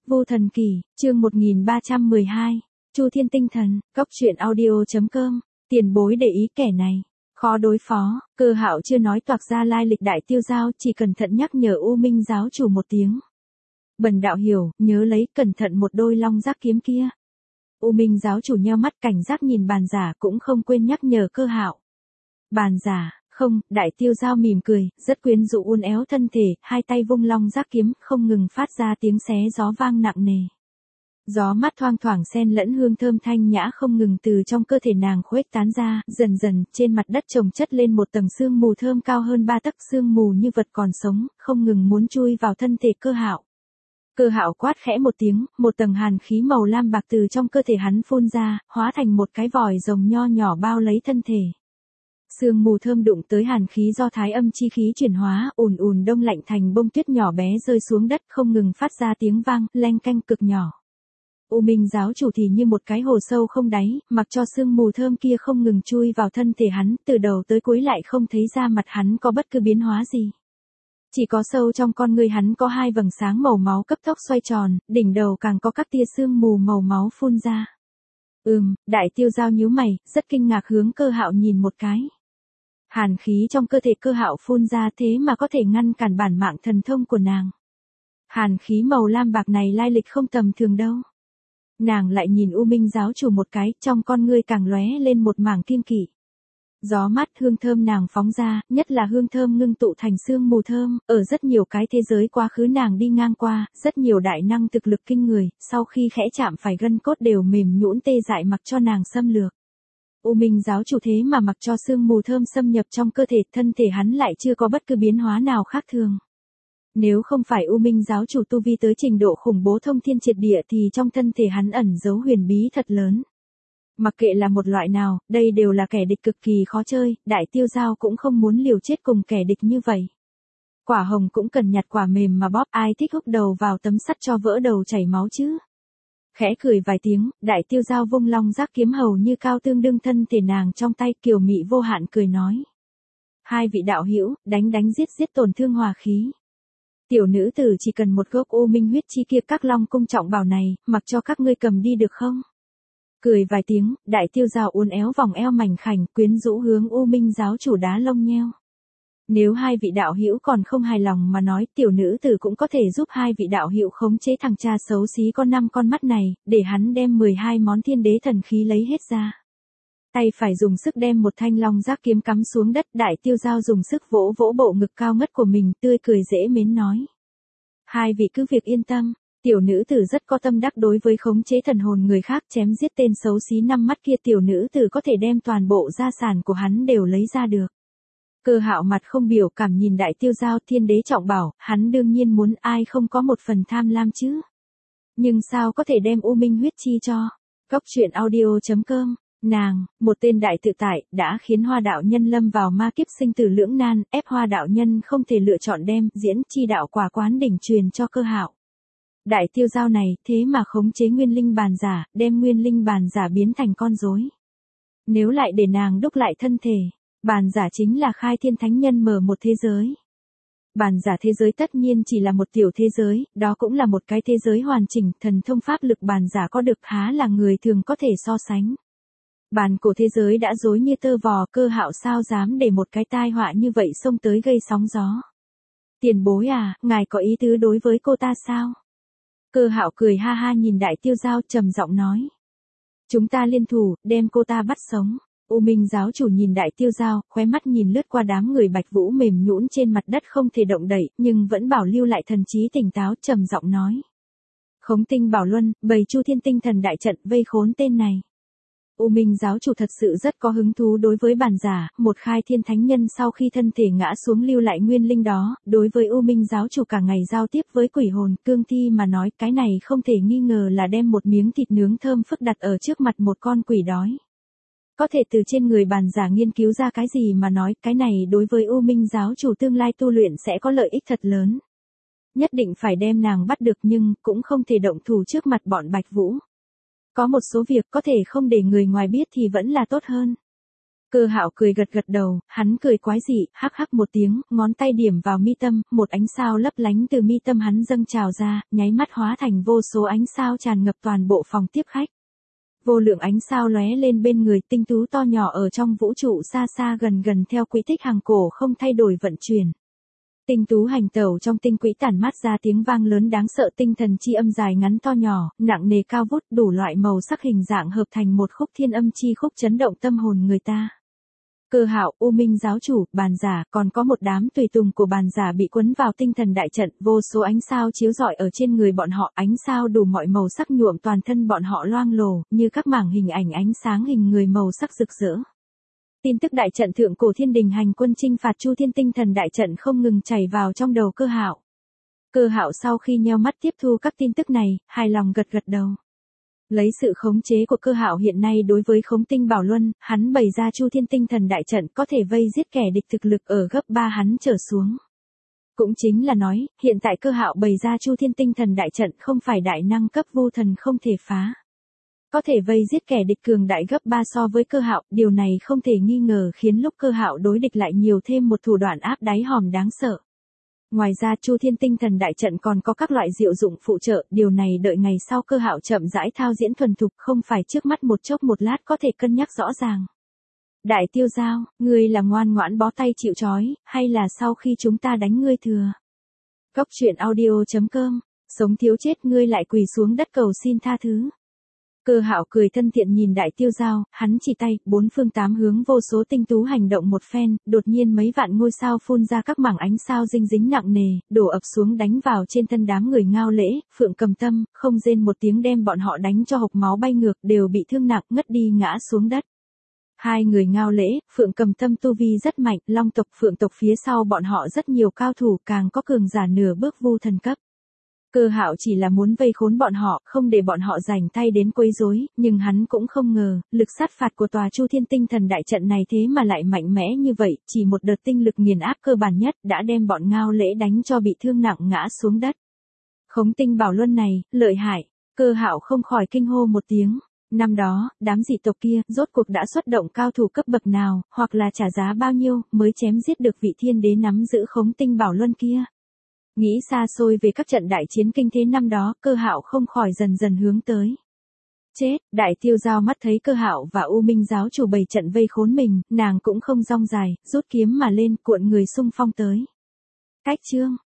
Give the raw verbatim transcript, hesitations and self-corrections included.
Vô Thần Kỷ, chương một nghìn ba trăm mười hai, Chu Thiên Tinh Thần, Cốc truyện audio chấm com, tiền bối để ý kẻ này, khó đối phó. Cơ Hạo chưa nói toạc ra lai lịch Đại Tiêu Giao, chỉ cẩn thận nhắc nhở U Minh giáo chủ một tiếng. Bần đạo hiểu, nhớ lấy, cẩn thận một đôi long giác kiếm kia. U Minh giáo chủ nheo mắt cảnh giác nhìn bàn giả, cũng không quên nhắc nhở Cơ Hạo. Bàn giả, không. Đại Tiêu Giao mỉm cười, rất quyến rũ uốn éo thân thể, hai tay vung long giác kiếm, không ngừng phát ra tiếng xé gió vang nặng nề. Gió mát thoang thoảng xen lẫn hương thơm thanh nhã không ngừng từ trong cơ thể nàng khuếch tán ra, dần dần, trên mặt đất chồng chất lên một tầng sương mù thơm cao hơn ba tấc, sương mù như vật còn sống, không ngừng muốn chui vào thân thể Cơ Hạo. Cơ Hạo quát khẽ một tiếng, một tầng hàn khí màu lam bạc từ trong cơ thể hắn phun ra, hóa thành một cái vòi rồng nho nhỏ bao lấy thân thể. Sương mù thơm đụng tới hàn khí do thái âm chi khí chuyển hóa, ùn ùn đông lạnh thành bông tuyết nhỏ bé rơi xuống đất, không ngừng phát ra tiếng vang, leng canh cực nhỏ. U Minh giáo chủ thì như một cái hồ sâu không đáy, mặc cho sương mù thơm kia không ngừng chui vào thân thể hắn, từ đầu tới cuối lại không thấy da mặt hắn có bất cứ biến hóa gì. Chỉ có sâu trong con người hắn có hai vầng sáng màu máu cấp tốc xoay tròn, đỉnh đầu càng có các tia sương mù màu máu phun ra. Ừm, Đại Tiêu Giao nhíu mày, rất kinh ngạc hướng Cơ Hạo nhìn một cái. Hàn khí trong cơ thể Cơ Hạo phun ra thế mà có thể ngăn cản bản mạng thần thông của nàng. Hàn khí màu lam bạc này lai lịch không tầm thường đâu. Nàng lại nhìn U Minh giáo chủ một cái, trong con ngươi càng lóe lên một mảng kiêng kỵ. Gió mát hương thơm nàng phóng ra, nhất là hương thơm ngưng tụ thành sương mù thơm, ở rất nhiều cái thế giới quá khứ nàng đi ngang qua, rất nhiều đại năng thực lực kinh người, sau khi khẽ chạm phải gân cốt đều mềm nhũn tê dại mặc cho nàng xâm lược. U Minh giáo chủ thế mà mặc cho sương mù thơm xâm nhập trong cơ thể, thân thể hắn lại chưa có bất cứ biến hóa nào khác thường. Nếu không phải U Minh giáo chủ tu vi tới trình độ khủng bố thông thiên triệt địa thì trong thân thể hắn ẩn giấu huyền bí thật lớn. Mặc kệ là một loại nào, đây đều là kẻ địch cực kỳ khó chơi, Đại Tiêu Giao cũng không muốn liều chết cùng kẻ địch như vậy. Quả hồng cũng cần nhặt quả mềm mà bóp, ai thích húc đầu vào tấm sắt cho vỡ đầu chảy máu chứ. Khẽ cười vài tiếng, Đại Tiêu Giao vung long giác kiếm hầu như cao tương đương thân thể nàng trong tay, kiều mị vô hạn cười nói. Hai vị đạo hữu, đánh đánh giết giết tổn thương hòa khí. Tiểu nữ tử chỉ cần một gốc U Minh huyết chi kia các long cung trọng bảo này, mặc cho các ngươi cầm đi được không? Cười vài tiếng, Đại Tiêu Giao uốn éo vòng eo mảnh khảnh, quyến rũ hướng U Minh giáo chủ đá lông nheo. Nếu hai vị đạo hữu còn không hài lòng mà nói, tiểu nữ tử cũng có thể giúp hai vị đạo hữu khống chế thằng cha xấu xí con năm con mắt này, để hắn đem mười hai món thiên đế thần khí lấy hết ra. Tay phải dùng sức đem một thanh long giác kiếm cắm xuống đất, Đại Tiêu Giao dùng sức vỗ vỗ bộ ngực cao ngất của mình, tươi cười dễ mến nói. Hai vị cứ việc yên tâm, tiểu nữ tử rất có tâm đắc đối với khống chế thần hồn người khác, chém giết tên xấu xí năm mắt kia, tiểu nữ tử có thể đem toàn bộ gia sản của hắn đều lấy ra được. Cơ Hạo mặt không biểu cảm nhìn Đại Tiêu Giao, thiên đế trọng bảo, hắn đương nhiên muốn, ai không có một phần tham lam chứ. Nhưng sao có thể đem U Minh huyết chi cho. Cốc truyện audio chấm com, nàng, một tên đại tự tại, đã khiến Hoa đạo nhân lâm vào ma kiếp sinh tử lưỡng nan, ép Hoa đạo nhân không thể lựa chọn đem diễn chi đạo quả quán đỉnh truyền cho Cơ Hạo. Đại Tiêu Giao này, thế mà khống chế nguyên linh bàn giả, đem nguyên linh bàn giả biến thành con rối. Nếu lại để nàng đúc lại thân thể, bàn giả chính là khai thiên thánh nhân mở một thế giới. Bàn giả thế giới tất nhiên chỉ là một tiểu thế giới, đó cũng là một cái thế giới hoàn chỉnh, thần thông pháp lực bàn giả có được há là người thường có thể so sánh. Bàn cổ thế giới đã rối như tơ vò, Cơ Hạo sao dám để một cái tai họa như vậy xông tới gây sóng gió. Tiền bối à, ngài có ý tứ đối với cô ta sao? Cơ Hạo cười ha ha nhìn Đại Tiêu Giao trầm giọng nói. Chúng ta liên thủ, đem cô ta bắt sống. U Minh giáo chủ nhìn Đại Tiêu Giao, khóe mắt nhìn lướt qua đám người Bạch Vũ mềm nhũn trên mặt đất không thể động đậy, nhưng vẫn bảo lưu lại thần trí tỉnh táo, trầm giọng nói. Khống tinh bảo luân, bày Chu Thiên tinh thần đại trận vây khốn tên này. U Minh giáo chủ thật sự rất có hứng thú đối với bàn giả, một khai thiên thánh nhân sau khi thân thể ngã xuống lưu lại nguyên linh đó, đối với U Minh giáo chủ cả ngày giao tiếp với quỷ hồn, cương thi mà nói, cái này không thể nghi ngờ là đem một miếng thịt nướng thơm phức đặt ở trước mặt một con quỷ đói. Có thể từ trên người bàn giả nghiên cứu ra cái gì mà nói, cái này đối với U Minh giáo chủ tương lai tu luyện sẽ có lợi ích thật lớn. Nhất định phải đem nàng bắt được nhưng cũng không thể động thủ trước mặt bọn Bạch Vũ. Có một số việc có thể không để người ngoài biết thì vẫn là tốt hơn. Cơ Hạo cười gật gật đầu, hắn cười quái dị, hắc hắc một tiếng, ngón tay điểm vào mi tâm, một ánh sao lấp lánh từ mi tâm hắn dâng trào ra, nháy mắt hóa thành vô số ánh sao tràn ngập toàn bộ phòng tiếp khách. Vô lượng ánh sao lóe lên bên người, tinh tú to nhỏ ở trong vũ trụ xa xa gần gần theo quỹ tích hàng cổ không thay đổi vận chuyển. Tinh tú hành tẩu trong tinh quỹ tản mát ra tiếng vang lớn đáng sợ, tinh thần chi âm dài ngắn to nhỏ, nặng nề cao vút, đủ loại màu sắc hình dạng hợp thành một khúc thiên âm chi khúc chấn động tâm hồn người ta. Cơ Hạo, U Minh giáo chủ, bàn giả, còn có một đám tùy tùng của bàn giả bị cuốn vào tinh thần đại trận, vô số ánh sao chiếu rọi ở trên người bọn họ, ánh sao đủ mọi màu sắc nhuộm toàn thân bọn họ loang lổ, như các mảng hình ảnh ánh sáng hình người màu sắc rực rỡ. Tin tức đại trận thượng cổ thiên đình hành quân chinh phạt Chu Thiên tinh thần đại trận không ngừng chảy vào trong đầu Cơ Hạo. Cơ Hạo sau khi nheo mắt tiếp thu các tin tức này, hài lòng gật gật đầu. Lấy sự khống chế của Cơ Hạo hiện nay đối với Khống Tinh Bảo Luân, hắn bày ra Chu Thiên tinh thần đại trận có thể vây giết kẻ địch thực lực ở gấp ba hắn trở xuống. Cũng chính là nói, hiện tại Cơ Hạo bày ra Chu Thiên tinh thần đại trận không phải đại năng cấp vu thần không thể phá. Có thể vây giết kẻ địch cường đại gấp ba so với Cơ Hạo, điều này không thể nghi ngờ khiến lúc Cơ Hạo đối địch lại nhiều thêm một thủ đoạn áp đáy hòm đáng sợ. Ngoài ra Chu Thiên tinh thần đại trận còn có các loại diệu dụng phụ trợ, điều này đợi ngày sau Cơ Hạo chậm rãi thao diễn thuần thục, không phải trước mắt một chốc một lát có thể cân nhắc rõ ràng. Đại Tiêu Giao, ngươi là ngoan ngoãn bó tay chịu trói, hay là sau khi chúng ta đánh ngươi thừa? Góc truyện audio chấm com, sống thiếu chết ngươi lại quỳ xuống đất cầu xin tha thứ. Cơ Hạo cười thân thiện nhìn Đại Tiêu Giao, hắn chỉ tay, bốn phương tám hướng vô số tinh tú hành động một phen, đột nhiên mấy vạn ngôi sao phun ra các mảng ánh sao dinh dính nặng nề, đổ ập xuống đánh vào trên thân đám người Ngao Lễ, Phượng Cầm Tâm, không rên một tiếng đem bọn họ đánh cho hộc máu bay ngược, đều bị thương nặng ngất đi ngã xuống đất. Hai người Ngao Lễ, Phượng Cầm Tâm tu vi rất mạnh, Long tộc Phượng tộc phía sau bọn họ rất nhiều cao thủ, càng có cường giả nửa bước vu thần cấp. Cơ Hạo chỉ là muốn vây khốn bọn họ, không để bọn họ rảnh tay đến quấy rối, nhưng hắn cũng không ngờ, lực sát phạt của tòa Chu Thiên tinh thần đại trận này thế mà lại mạnh mẽ như vậy, chỉ một đợt tinh lực nghiền áp cơ bản nhất đã đem bọn Ngao Lễ đánh cho bị thương nặng ngã xuống đất. Khống Tinh Bảo Luân này, lợi hại, Cơ Hạo không khỏi kinh hô một tiếng. Năm đó, đám dị tộc kia, rốt cuộc đã xuất động cao thủ cấp bậc nào, hoặc là trả giá bao nhiêu, mới chém giết được vị thiên đế nắm giữ Khống Tinh Bảo Luân kia. Nghĩ xa xôi về các trận đại chiến kinh thế năm đó, Cơ Hạo không khỏi dần dần hướng tới. Chết, Đại Tiêu Giao mắt thấy Cơ Hạo và U Minh giáo chủ bày trận vây khốn mình, nàng cũng không rong dài, rút kiếm mà lên, cuộn người xung phong tới. Cách chương